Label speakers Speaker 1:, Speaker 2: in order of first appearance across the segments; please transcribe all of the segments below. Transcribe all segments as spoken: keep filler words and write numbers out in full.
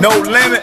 Speaker 1: No Limit.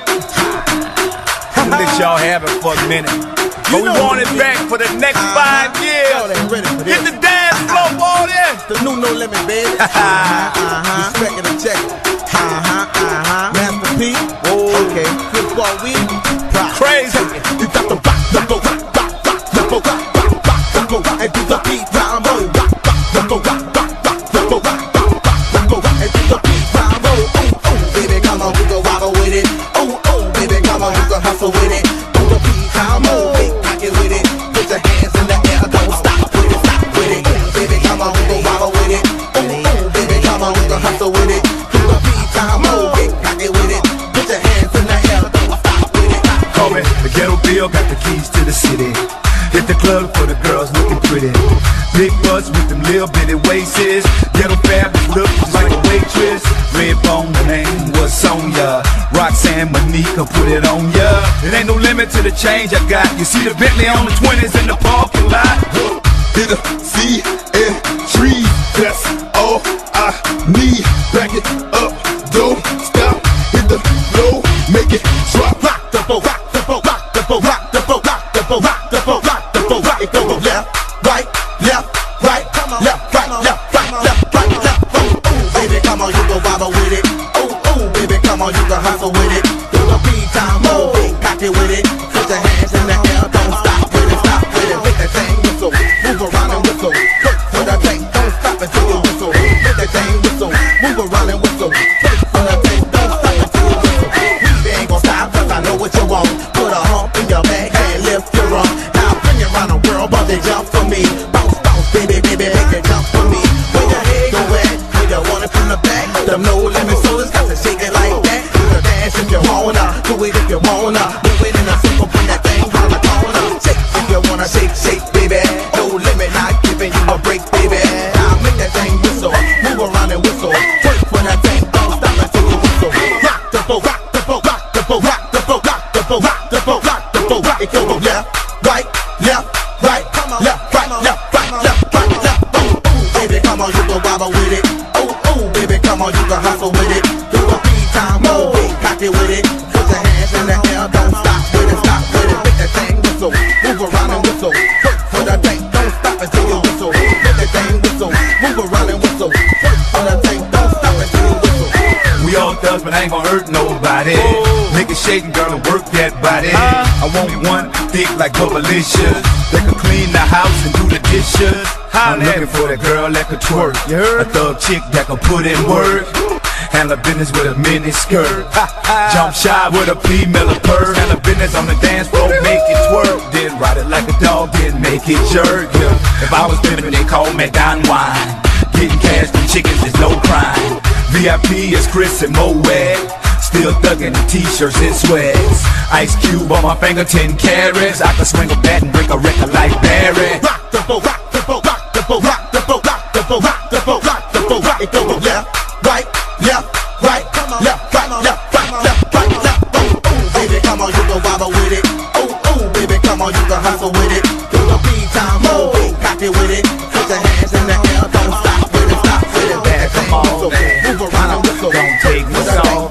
Speaker 1: We'll let y'all have it for a minute. But we want it back for the next uh-huh. five years. Get the dance floor, boy, there.
Speaker 2: The new No Limit, baby. uh-huh, uh-huh. Respect it and check it. Uh-huh, uh-huh. Master P. Whoa. Okay. Football week.
Speaker 1: Crazy.
Speaker 2: You got the rock, the rock, rock, rock, rock, the rock, rock, rock, rock, the rock, and do the beat round, roll, rock, rock, the rock, rock, rock, rock, the rock, rock, rock, rock, the rock, and do the beat round, roll. Oh, oh, baby, come on, we go wobble with it. Oh, oh, baby, come on, we go hustle with it. Do the beat round, roll, big pocket with it. Put your hands in the air, don't stop with it, stop with it. Baby, come on, we go wobble with it. Oh, oh, baby, come on, we go hustle with it. Do the beat round, roll, big pocket with it. Put your hands in the air, don't stop with it.
Speaker 1: Call me the Ghetto Bill, got the keys to the city. Hit the club for the girls looking pretty. Big butts with them little bitty waists. Ghetto fabulous look just like a waitress. Redbone, the name was Sonya. Roxanne, Monica, put it on ya. It ain't no limit to the change I got. You see the Bentley on the twenties in the parking lot.
Speaker 2: Hit a C and tree. That's all I need. Back it up, don't stop. Hit the flow, make it drop. Rock the boat, rock the boat, rock the boat, rock the boat, rock the boat, rock the boat, rock the boat, rock it go left, right, left, right, left, right, left, right, left, right, left. Oh, oh, baby, come on, you go wobble with it. Oh, oh, baby, come on, you go hustle with it. Do the beat time, move, big cocky with it. Put your hands in the air, don't stop with it, stop with it. Make that thing whistle, move around and whistle. Work for the tank, don't stop until you whistle. Make that thing whistle, move around and whistle. Work for the tank, don't stop until you whistle. We ain't gon' stop 'cause I know what you want. Put a hump in your back and lift your rump. Now bring it round the world, but they jump for me. Bounce, bounce, baby, baby, make it jump for me. Where your head go at? Where you want it from the back? Them No Limit soldiers got to shake it like that. Do the dance if you wanna, do it if you wanna. Move it in a circle, bring that thing round the corner. Shake if you wanna, shake, shake, baby. No limit, not giving you a break, baby. Now make that thing whistle, move around and whistle. Work for that thing, don't stop until you whistle. Rock the boat, rock the boat, rock the boat, rock the boat, rock the boat, rock the boat, rock the boat, rock it go left, right, left, right, left, right, left, right, left, right, left. Oh, oh, baby, come on, you go wobble with it. Oh, oh, baby, come on, you go hustle with it. Do a beat time, move, big cocky with it. Put your hands in the air, don't stop with it, stop with it. Make that thing whistle, move around and whistle. Work for the tank, don't stop until you whistle. Make that thing whistle, move around and whistle. Work for the tank, don't stop until you whistle.
Speaker 1: We all thugs, but I ain't gon' hurt nobody. Make it shaking, girl, and work that body. I want one thick like Bubblicious that can clean the house and do the dishes. I'm looking for that girl that can twerk. A thug chick that can put in work. Handle business with a mini skirt. Jump shy with a female purse. Handle business on the dance floor, make it twerk. Then ride it like a dog, then make it jerk. Yeah. If I was pimpin', they call me Don Wine. Getting cash from chickens is no crime. V I P is Chris and Moet. Still thuggin' the t-shirts and sweats. Ice Cube on my finger, ten carats. I can swing a bat and break a record like Barry.
Speaker 2: Rock the boat, rock the boat, rock the boat, rock the boat, rock the boat, rock the boat, rock the boat, rock it go left, right, left, right, left, right, left, right, left, right, left. Oh, oh, baby, come on, you go wobble with it. Oh, oh, baby, come on, you go hustle with it. Do the beat time, move, big cocky with it. Put your hands in the air, don't stop with it, stop with it. Back come on, move around and whistle.
Speaker 1: Don't take me so.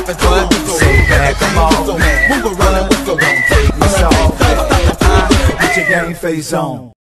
Speaker 1: Say back, come on, man.
Speaker 2: Move around and whistle.
Speaker 1: Don't take me so. Get your game face on.